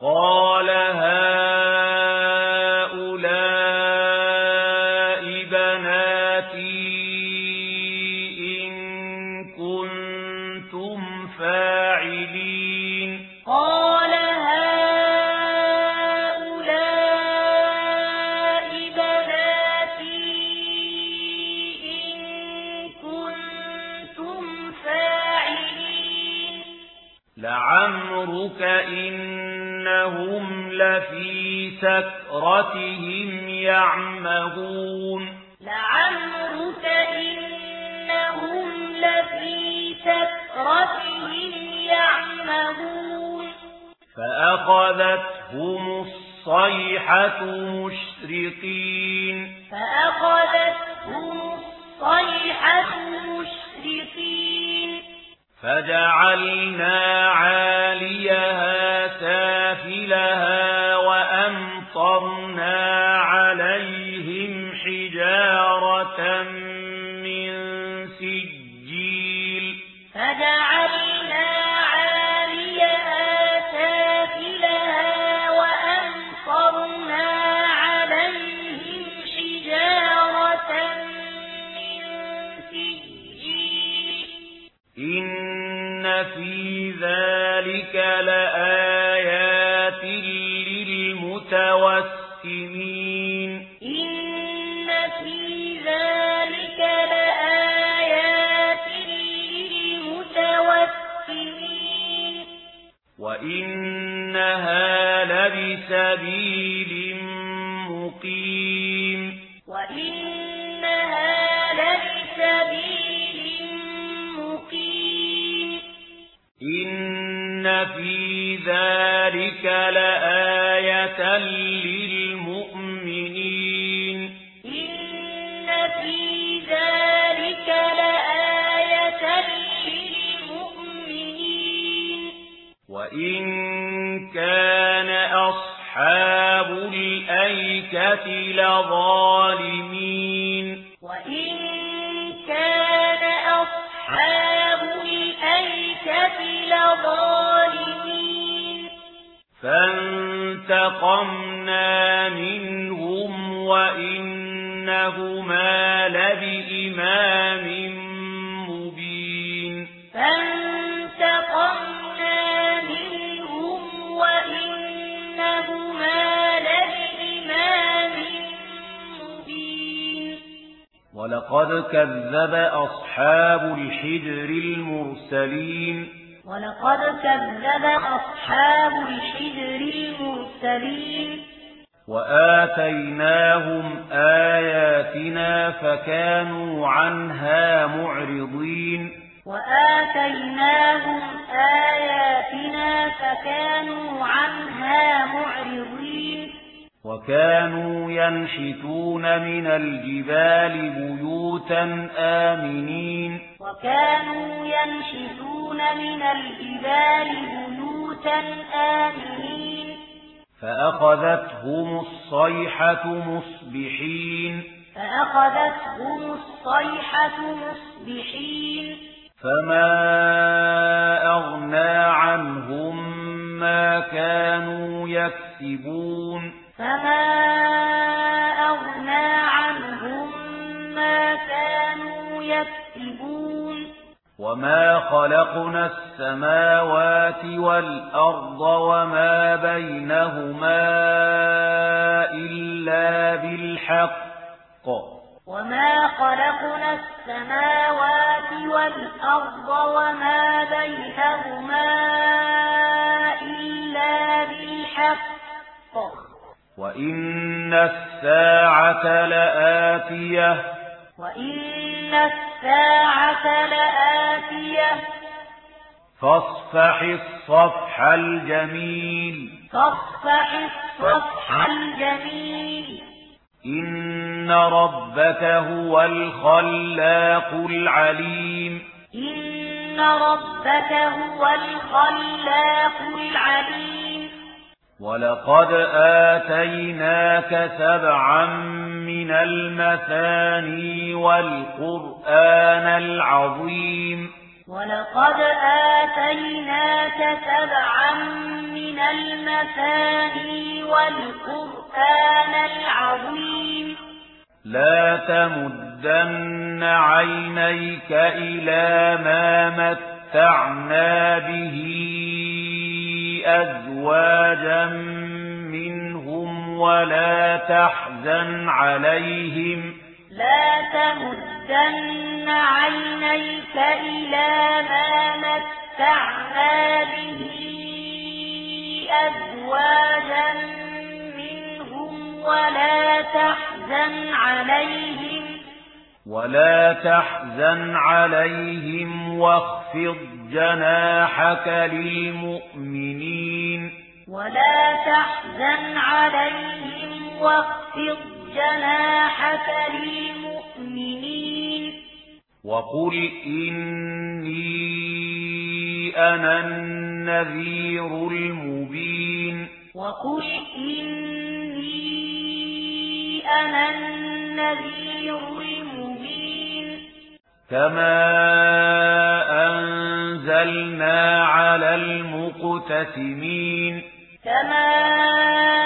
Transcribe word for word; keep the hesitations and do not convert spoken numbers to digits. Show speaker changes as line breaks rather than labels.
قال هؤلاء بناتي إن كنتم فاعلين
قال هؤلاء بناتي إن كنتم فاعلين
لعمرك إنهم لفي سكرتهم يعمهون
لعمرك إنهم لفي سكرتهم يعمهون
فأخذتهم الصيحة مشرقين
فأخذتهم الصيحة مشرقين
فجعلنا عاليها سافلها وأمطرنا عليهم حجارة من سجيل
فجعلنا عاليها سافلها وأمطرنا عليهم حجارة من سجيل
إن في ذلك لآيات للمتوسمين
إن في ذلك لآيات للمتوسمين
وإنها لبسبيل مقيم
وإنها لبسبيل مقيم
إن في ذلك لآية للمؤمنين
إن في ذلك لآية للمؤمنين
وإن كان أصحاب الأيكة لظالمين
وإن كان أصحاب الأيكة لظالمين
فانتقمنا منهم وإنهما لبإمام مبين
فانتقمنا منهم وإنهما لبإمام مبين
ولقد كذب أصحاب الحجر المرسلين
ولقد كذب أصحاب الحجر المرسلين
وآتيناهم آياتنا فكانوا عنها معرضين
وآتيناهم آياتنا فكانوا عنها معرضين
وكانوا ينحتون من الجبال بيوتا آمنين
وكانوا ينحتون من الجبال بيوتا آمنين
فأخذتهم الصيحة مصبحين
فأخذتهم الصيحة مصبحين
فما أغنى عنهم ما كانوا يكسبون
فما أغنى عنهم ما كانوا يكسبون
وما خلقنا السماوات والأرض وما بينهما إلا بالحق
وما خلقنا السماوات والأرض وما بينهما إلا بالحق
وإن الساعة لآتية
وإن الساعة لآتية
فاصفح الصفح الجميل
فاصفح الصفح الجميل
إن ربك هو الخلاق العليم
إن ربك هو الخلاق العليم
ولقد آتيناك سبعا من المثاني والقرآن العظيم
ولقد آتيناك سبعا من المثاني والقرآن العظيم
لا تمدن عينيك إلى ما متعنا به أزواجا منهم ولا تحزن عليهم
لا تمدن عينيك إلى ما متعنا به أزواجا منهم ولا تحزن عليهم
ولا تحزن عليهم واخفض جناحك للمؤمنين
ولا تحزن عليهم واخفض جناحك للمؤمنين
وقل إني أنا النذير المبين
وقل إني أنا النذير المبين
كما أنزلنا على المقتسمين
كما